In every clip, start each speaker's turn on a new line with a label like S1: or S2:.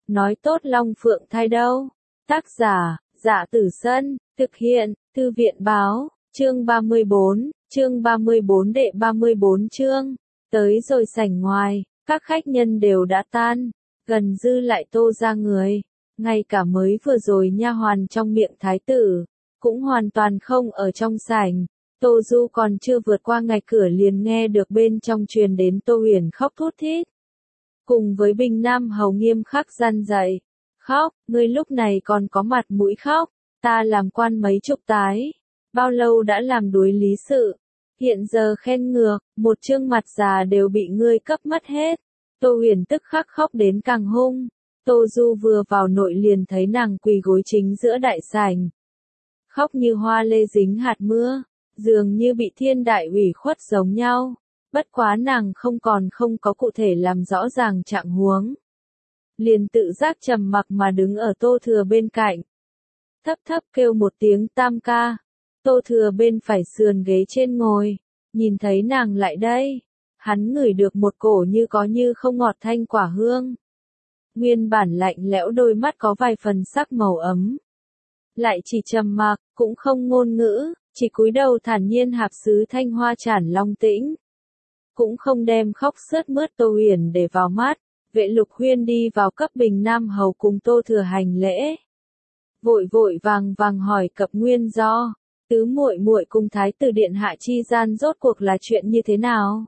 S1: nói tốt Long Phượng thai đâu. Tác giả, Dạ Tử Sân, thực hiện, Thư viện báo, chương 34 đệ 34 chương. Tới rồi sảnh ngoài, các khách nhân đều đã tan, gần dư lại Tô ra người, ngay cả mới vừa rồi nha hoàn trong miệng thái tử, cũng hoàn toàn không ở trong sảnh. Tô Du còn chưa vượt qua ngạch cửa liền nghe được bên trong truyền đến Tô Huyền khóc thút thít. Cùng với Bình Nam Hầu nghiêm khắc răn dạy, khóc, ngươi lúc này còn có mặt mũi khóc, ta làm quan mấy chục tái, bao lâu đã làm đối lý sự, hiện giờ khen ngược, một chương mặt già đều bị ngươi cấp mất hết. Tô Huyền tức khắc khóc đến càng hung. Tô Du vừa vào nội liền thấy nàng quỳ gối chính giữa đại sảnh, khóc như hoa lê dính hạt mưa, dường như bị thiên đại ủy khuất giống nhau. Bất quá nàng không có cụ thể làm rõ ràng trạng huống, liền tự giác trầm mặc mà đứng ở Tô Thừa bên cạnh, thấp thấp kêu một tiếng tam ca. Tô Thừa bên phải sườn ghế trên ngồi, nhìn thấy nàng lại đây, hắn ngửi được một cổ như có như không ngọt thanh quả hương. Nguyên bản lạnh lẽo đôi mắt có vài phần sắc màu ấm, lại chỉ trầm mặc, cũng không ngôn ngữ, chỉ cúi đầu thản nhiên hạp sứ thanh hoa tràn long tĩnh, cũng không đem khóc sướt mướt Tô Huyền để vào mắt. Vệ Lục Huyên đi vào cấp Bình Nam Hầu cùng Tô Thừa hành lễ, vội vàng hỏi cập nguyên do, tứ muội muội cùng thái tử điện hạ chi gian rốt cuộc là chuyện như thế nào.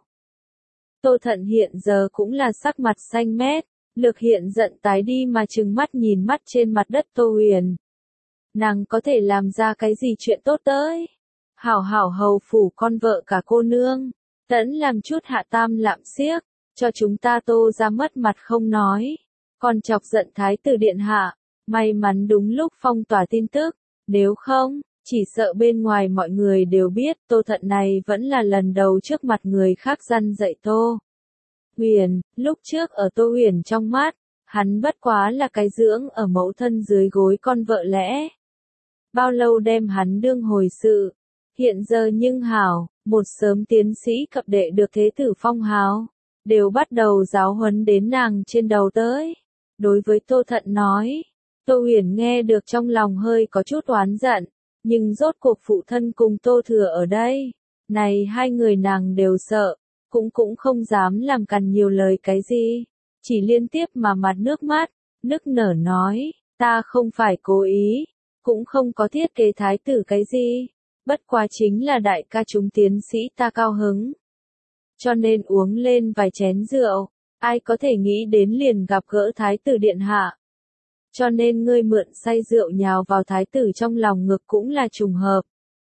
S1: Tô Thận hiện giờ cũng là sắc mặt xanh mét, Lược Hiện giận tái đi mà trừng mắt nhìn mắt trên mặt đất Tô Huyền. Nàng có thể làm ra cái gì chuyện tốt tới? Hảo hầu phủ con vợ cả cô nương, tẫn làm chút hạ tam lạm xiếc, cho chúng ta Tô ra mất mặt không nói, còn chọc giận thái tử điện hạ. May mắn đúng lúc phong tỏa tin tức, nếu không, chỉ sợ bên ngoài mọi người đều biết Tô Thận này vẫn là lần đầu trước mặt người khác răn dạy Tô Huyền. Lúc trước ở Tô Huyền trong mắt, hắn bất quá là cái dưỡng ở mẫu thân dưới gối con vợ lẽ. Bao lâu đem hắn đương hồi sự, hiện giờ nhưng hảo, một sớm tiến sĩ cập đệ được thế tử phong hào, đều bắt đầu giáo huấn đến nàng trên đầu tới. Đối với Tô Thận nói, Tô Huyền nghe được trong lòng hơi có chút oán giận, nhưng rốt cuộc phụ thân cùng Tô Thừa ở đây, này hai người nàng đều sợ, cũng không dám làm cằn nhiều lời cái gì, chỉ liên tiếp mà mặt nước mắt, nức nở nói, ta không phải cố ý, cũng không có thiết kế thái tử cái gì, bất quá chính là đại ca chúng tiến sĩ ta cao hứng, cho nên uống lên vài chén rượu, ai có thể nghĩ đến liền gặp gỡ thái tử điện hạ. Cho nên ngươi mượn say rượu nhào vào thái tử trong lòng ngực cũng là trùng hợp.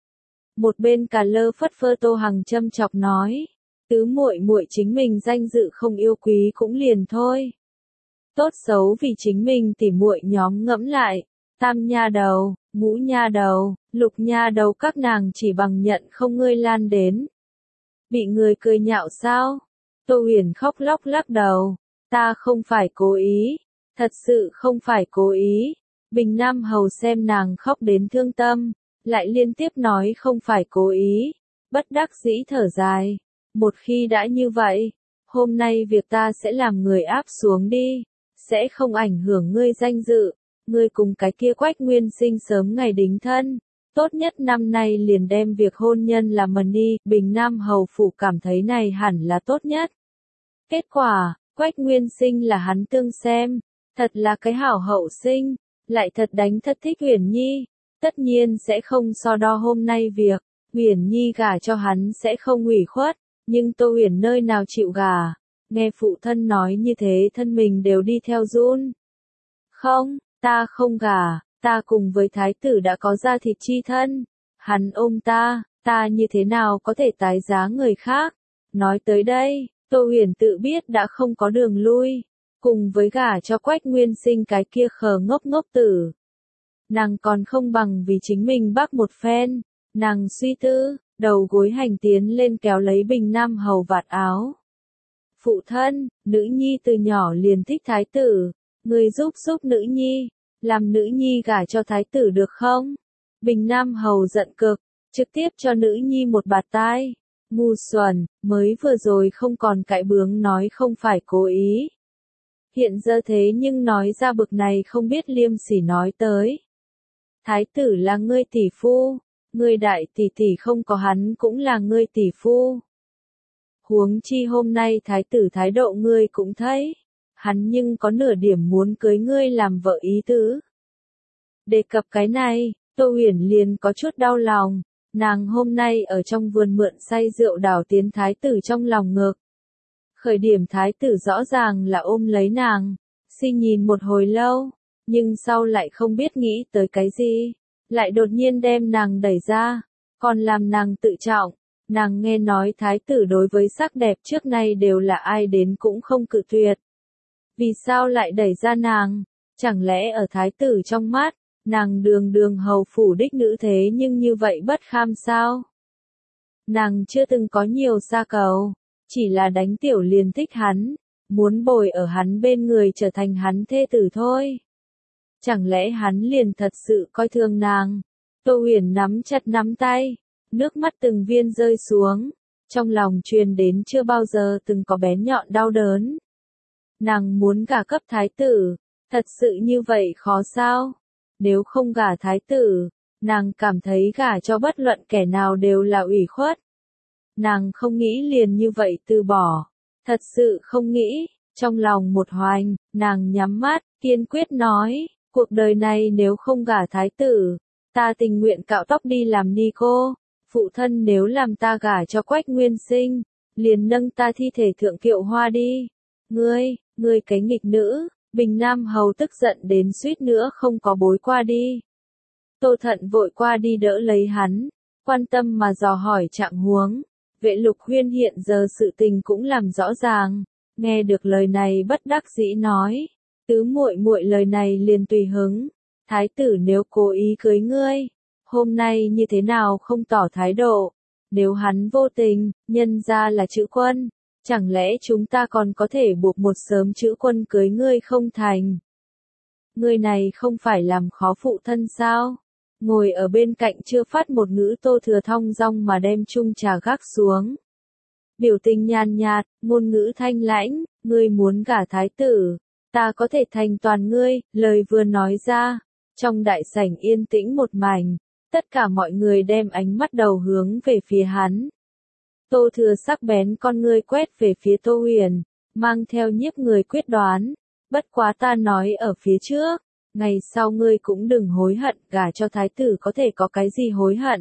S1: Một bên cà lơ phất phơ Tô Hằng châm chọc nói, tứ muội muội chính mình danh dự không yêu quý cũng liền thôi. Tốt xấu vì chính mình tỉ muội nhóm ngẫm lại, tam nha đầu, ngũ nha đầu, lục nha đầu các nàng chỉ bằng nhận không ngươi lan đến. Bị người cười nhạo sao? Tô Huyền khóc lóc lắc đầu, ta không phải cố ý. Thật sự không phải cố ý. Bình Nam Hầu xem nàng khóc đến thương tâm, lại liên tiếp nói không phải cố ý, bất đắc dĩ thở dài. Một khi đã như vậy, hôm nay việc ta sẽ làm người áp xuống đi, sẽ không ảnh hưởng ngươi danh dự, ngươi cùng cái kia Quách Nguyên Sinh sớm ngày đính thân, tốt nhất năm nay liền đem việc hôn nhân làm mần đi. Bình Nam Hầu phủ cảm thấy này hẳn là tốt nhất. Kết quả, Quách Nguyên Sinh là hắn tương xem. Thật là cái hảo hậu sinh, lại thật đánh thật thích Huyền Nhi, tất nhiên sẽ không so đo hôm nay việc, Huyền Nhi gả cho hắn sẽ không ủy khuất, nhưng Tô Huyền nơi nào chịu gả, nghe phụ thân nói như thế thân mình đều đi theo run. Không, ta không gả, ta cùng với thái tử đã có da thịt chi thân, hắn ôm ta như thế nào có thể tái giá người khác. Nói tới đây, Tô Huyền tự biết đã không có đường lui. Cùng với gả cho Quách Nguyên Sinh cái kia khờ ngốc tử, nàng còn không bằng vì chính mình bắc một phen. Nàng suy tư, đầu gối hành tiến lên kéo lấy Bình Nam Hầu vạt áo. Phụ thân, nữ nhi từ nhỏ liền thích thái tử, người giúp nữ nhi, làm nữ nhi gả cho thái tử được không? Bình Nam Hầu giận cực, trực tiếp cho nữ nhi một bạt tai. Ngu xuẩn, mới vừa rồi không còn cãi bướng nói không phải cố ý. Hiện giờ thế nhưng nói ra bực này không biết liêm sỉ nói tới. Thái tử là ngươi tỷ phu, ngươi đại tỷ tỷ không có hắn cũng là ngươi tỷ phu. Huống chi hôm nay thái tử thái độ ngươi cũng thấy, hắn nhưng có nửa điểm muốn cưới ngươi làm vợ ý tứ. Đề cập cái này, Tô Huyền liền có chút đau lòng, nàng hôm nay ở trong vườn mượn say rượu đảo tiến thái tử trong lòng ngực. Khởi điểm thái tử rõ ràng là ôm lấy nàng, xin nhìn một hồi lâu, nhưng sau lại không biết nghĩ tới cái gì, lại đột nhiên đem nàng đẩy ra, còn làm nàng tự trọng. Nàng nghe nói thái tử đối với sắc đẹp trước nay đều là ai đến cũng không cự tuyệt. Vì sao lại đẩy ra nàng? Chẳng lẽ ở thái tử trong mắt, nàng đường đường hầu phủ đích nữ thế nhưng như vậy bất kham sao? Nàng chưa từng có nhiều xa cầu, chỉ là đánh tiểu liền thích hắn, muốn bồi ở hắn bên người trở thành hắn thê tử thôi. Chẳng lẽ hắn liền thật sự coi thường nàng? Tô Huyền nắm chặt nắm tay, nước mắt từng viên rơi xuống, trong lòng truyền đến chưa bao giờ từng có bén nhọn đau đớn. Nàng muốn gả cấp thái tử, thật sự như vậy khó sao? Nếu không gả thái tử, nàng cảm thấy gả cho bất luận kẻ nào đều là ủy khuất. Nàng không nghĩ liền như vậy từ bỏ, thật sự không nghĩ, trong lòng một hoành, nàng nhắm mắt, kiên quyết nói, cuộc đời này nếu không gả thái tử, ta tình nguyện cạo tóc đi làm ni cô, phụ thân nếu làm ta gả cho Quách Nguyên Sinh, liền nâng ta thi thể thượng kiệu hoa đi. Ngươi cái nghịch nữ, Bình Nam Hầu tức giận đến suýt nữa không có bối qua đi. Tô Thận vội qua đi đỡ lấy hắn, quan tâm mà dò hỏi trạng huống. Vệ Lục Huyên hiện giờ sự tình cũng làm rõ ràng, nghe được lời này bất đắc dĩ nói, tứ muội muội lời này liền tùy hứng, thái tử nếu cố ý cưới ngươi, hôm nay như thế nào không tỏ thái độ, nếu hắn vô tình, nhân ra là chữ quân, chẳng lẽ chúng ta còn có thể buộc một sớm chữ quân cưới ngươi không thành? Ngươi này không phải làm khó phụ thân sao? Ngồi ở bên cạnh chưa phát một ngữ Tô Thừa thong dong mà đem chung trà gác xuống. Biểu tình nhàn nhạt, ngôn ngữ thanh lãnh, ngươi muốn gả thái tử, ta có thể thành toàn ngươi, lời vừa nói ra. Trong đại sảnh yên tĩnh một mảnh, tất cả mọi người đem ánh mắt đầu hướng về phía hắn. Tô Thừa sắc bén con ngươi quét về phía Tô Huyền, mang theo nhiếp người quyết đoán, bất quá ta nói ở phía trước. Ngày sau ngươi cũng đừng hối hận, gả cho thái tử có thể có cái gì hối hận.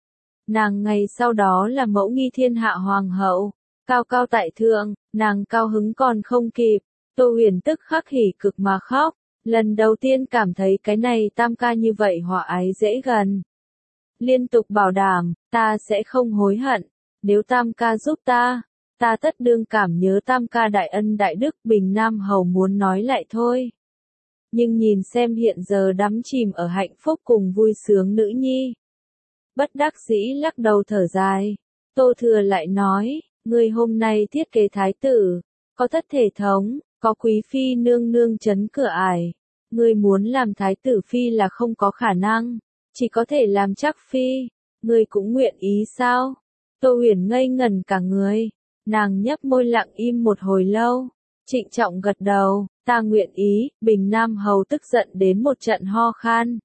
S1: Nàng ngày sau đó là mẫu nghi thiên hạ hoàng hậu, cao cao tại thượng, nàng cao hứng còn không kịp, Tô Huyền tức khắc hỉ cực mà khóc, lần đầu tiên cảm thấy cái này tam ca như vậy hòa ái dễ gần. Liên tục bảo đảm, ta sẽ không hối hận, nếu tam ca giúp ta tất đương cảm nhớ tam ca đại ân đại đức. Bình Nam Hầu muốn nói lại thôi. Nhưng nhìn xem hiện giờ đắm chìm ở hạnh phúc cùng vui sướng nữ nhi. Bất đắc dĩ lắc đầu thở dài, Tô Thừa lại nói, ngươi hôm nay thiết kế thái tử, có thất thể thống, có quý phi nương nương chấn cửa ải. Ngươi muốn làm thái tử phi là không có khả năng, chỉ có thể làm chắc phi, ngươi cũng nguyện ý sao? Tô Huyền ngây ngẩn cả người, nàng nhấp môi lặng im một hồi lâu, trịnh trọng gật đầu. Ta nguyện ý. Bình Nam Hầu tức giận đến một trận ho khan.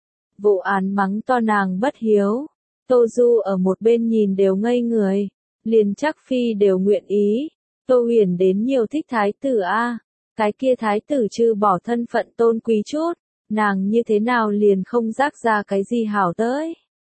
S1: Vụ án mắng to nàng bất hiếu. Tô Du ở một bên nhìn đều ngây người. Liền chắc phi đều nguyện ý. Tô Huyền đến nhiều thích thái tử a, cái kia thái tử trừ bỏ thân phận tôn quý chút, nàng như thế nào liền không rác ra cái gì hảo tới.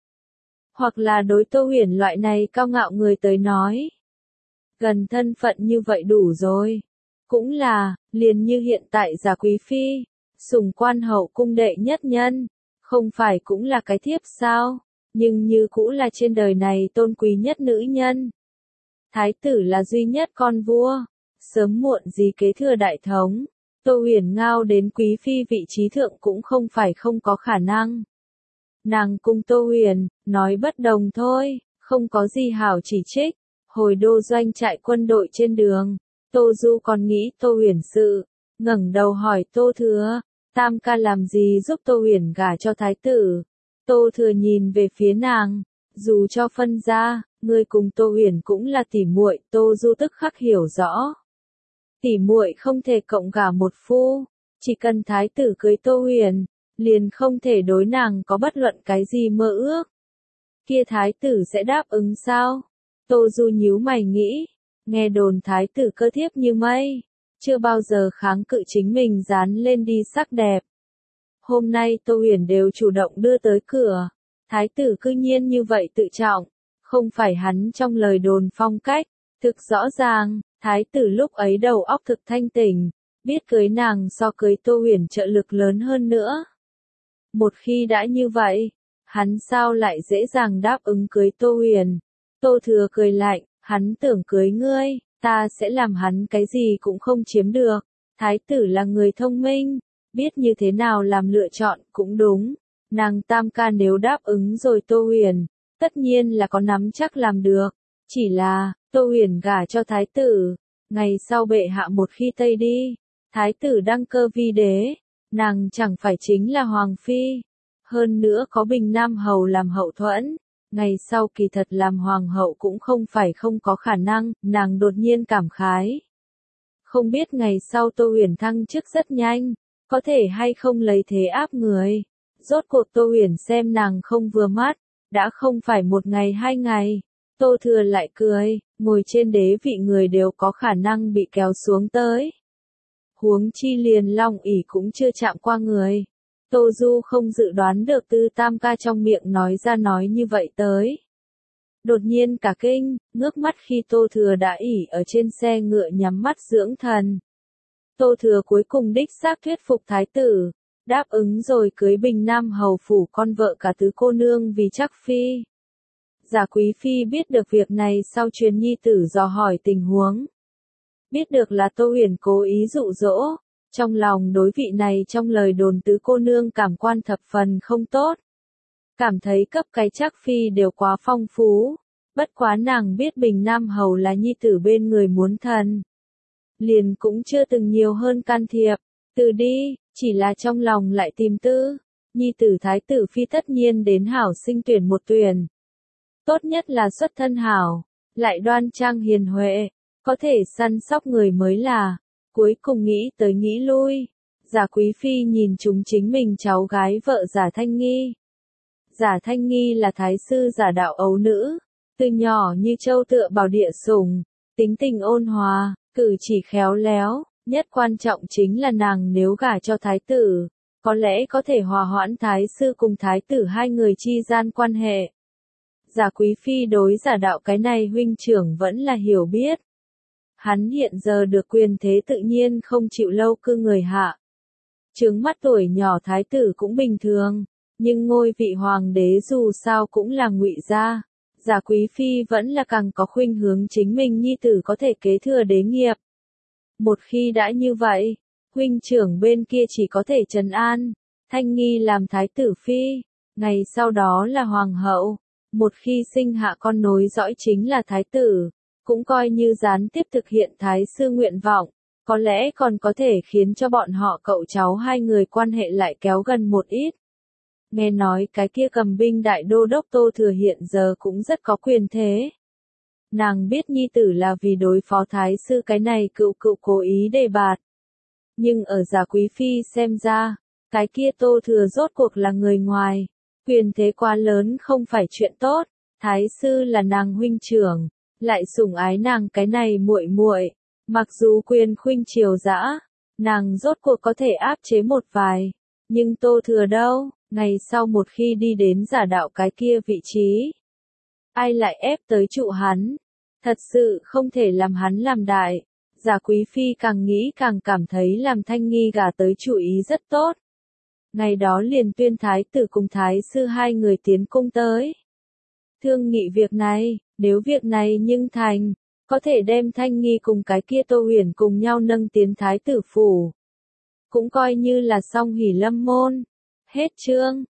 S1: Hoặc là đối Tô Huyền loại này cao ngạo người tới nói, gần thân phận như vậy đủ rồi. Cũng là, liền như hiện tại giả quý phi, sủng quan hậu cung đệ nhất nhân, không phải cũng là cái thiếp sao, nhưng như cũ là trên đời này tôn quý nhất nữ nhân. Thái tử là duy nhất con vua, sớm muộn gì kế thừa đại thống, Tô Huyền ngao đến quý phi vị trí thượng cũng không phải không có khả năng. Nàng cùng Tô Huyền, nói bất đồng thôi, không có gì hảo chỉ trích, hồi đô doanh trại quân đội trên đường. Tô Du còn nghĩ Tô Huyền sự, ngẩng đầu hỏi Tô Thừa, tam ca làm gì giúp Tô Huyền gả cho thái tử? Tô Thừa nhìn về phía nàng, dù cho phân ra, ngươi cùng Tô Huyền cũng là tỉ muội. Tô Du tức khắc hiểu rõ. Tỷ muội không thể cộng gả một phu, chỉ cần thái tử cưới Tô Huyền, liền không thể đối nàng có bất luận cái gì mơ ước. Kia thái tử sẽ đáp ứng sao? Tô Du nhíu mày nghĩ, nghe đồn thái tử cơ thiếp như mây, chưa bao giờ kháng cự chính mình dán lên đi sắc đẹp. Hôm nay Tô Huyền đều chủ động đưa tới cửa, thái tử cư nhiên như vậy tự trọng, không phải hắn trong lời đồn phong cách, thực rõ ràng, thái tử lúc ấy đầu óc thực thanh tỉnh, biết cưới nàng so cưới Tô Huyền trợ lực lớn hơn nữa. Một khi đã như vậy, hắn sao lại dễ dàng đáp ứng cưới Tô Huyền? Tô Thừa cười lạnh, hắn tưởng cưới ngươi, ta sẽ làm hắn cái gì cũng không chiếm được. Thái tử là người thông minh, biết như thế nào làm lựa chọn cũng đúng. Nàng tam ca nếu đáp ứng rồi Tô Huyền, tất nhiên là có nắm chắc làm được. Chỉ là, Tô Huyền gả cho thái tử, ngày sau bệ hạ một khi tây đi, thái tử đăng cơ vi đế, nàng chẳng phải chính là hoàng phi. Hơn nữa có Bình Nam Hầu làm hậu thuẫn, ngày sau kỳ thật làm hoàng hậu cũng không phải không có khả năng, nàng đột nhiên cảm khái. Không biết ngày sau Tô Huyền thăng chức rất nhanh, có thể hay không lấy thế áp người. Rốt cuộc Tô Huyền xem nàng không vừa mắt, đã không phải một ngày hai ngày. Tô Thừa lại cười, ngồi trên đế vị người đều có khả năng bị kéo xuống tới. Huống chi liền Long ỷ cũng chưa chạm qua người. Tô Du không dự đoán được Tư Tam ca trong miệng nói ra nói như vậy tới. Đột nhiên cả kinh, ngước mắt khi Tô Thừa đã ỉ ở trên xe ngựa nhắm mắt dưỡng thần. Tô Thừa cuối cùng đích xác thuyết phục thái tử, đáp ứng rồi cưới Bình Nam Hầu phủ con vợ cả tứ cô nương vì chắc phi. Giả Quý Phi biết được việc này sau truyền nhi tử dò hỏi tình huống. Biết được là Tô Huyền cố ý dụ dỗ, trong lòng đối vị này trong lời đồn tứ cô nương cảm quan thập phần không tốt. Cảm thấy cấp cái chắc phi đều quá phong phú, bất quá nàng biết Bình Nam Hầu là nhi tử bên người muốn thần. Liền cũng chưa từng nhiều hơn can thiệp, từ đi, chỉ là trong lòng lại tìm tư, nhi tử thái tử phi tất nhiên đến hảo sinh tuyển một tuyển. Tốt nhất là xuất thân hảo, lại đoan trang hiền huệ, có thể săn sóc người mới là. Cuối cùng nghĩ tới nghĩ lui, Giả Quý Phi nhìn chúng chính mình cháu gái vợ Giả Thanh Nghi. Giả Thanh Nghi là thái sư giả đạo ấu nữ, từ nhỏ như châu tựa bảo địa sủng, tính tình ôn hòa, cử chỉ khéo léo, nhất quan trọng chính là nàng nếu gả cho thái tử, có lẽ có thể hòa hoãn thái sư cùng thái tử hai người chi gian quan hệ. Giả Quý Phi đối giả đạo cái này huynh trưởng vẫn là hiểu biết. Hắn hiện giờ được quyền thế tự nhiên không chịu lâu cư người hạ. Trướng mắt tuổi nhỏ thái tử cũng bình thường, nhưng ngôi vị hoàng đế dù sao cũng là ngụy gia. Giả Quý Phi vẫn là càng có khuynh hướng chính mình nhi tử có thể kế thừa đế nghiệp. Một khi đã như vậy, huynh trưởng bên kia chỉ có thể trấn an, Thanh Nghi làm thái tử phi, ngày sau đó là hoàng hậu, một khi sinh hạ con nối dõi chính là thái tử, cũng coi như gián tiếp thực hiện thái sư nguyện vọng, có lẽ còn có thể khiến cho bọn họ cậu cháu hai người quan hệ lại kéo gần một ít. Nghe nói cái kia cầm binh đại đô đốc Tô Thừa hiện giờ cũng rất có quyền thế. Nàng biết nhi tử là vì đối phó thái sư cái này cựu cố ý đề bạt. Nhưng ở Giả Quý Phi xem ra, cái kia Tô Thừa rốt cuộc là người ngoài, quyền thế quá lớn không phải chuyện tốt, thái sư là nàng huynh trưởng, lại sủng ái nàng cái này muội muội, mặc dù quyền khuynh triều dã, nàng rốt cuộc có thể áp chế một vài, nhưng Tô Thừa đâu, ngày sau một khi đi đến giả đạo cái kia vị trí, ai lại ép tới trụ hắn, thật sự không thể làm hắn làm đại. Giả Quý Phi càng nghĩ càng cảm thấy làm Thanh Nghi gả tới chủ ý rất tốt. Ngày đó liền tuyên thái tử cùng thái sư hai người tiến cung tới. Thương nghị việc này, nếu việc này nhưng thành, có thể đem Thanh Nghi cùng cái kia Tô Huyền cùng nhau nâng tiến thái tử phủ. Cũng coi như là song hỷ lâm môn. Hết chương.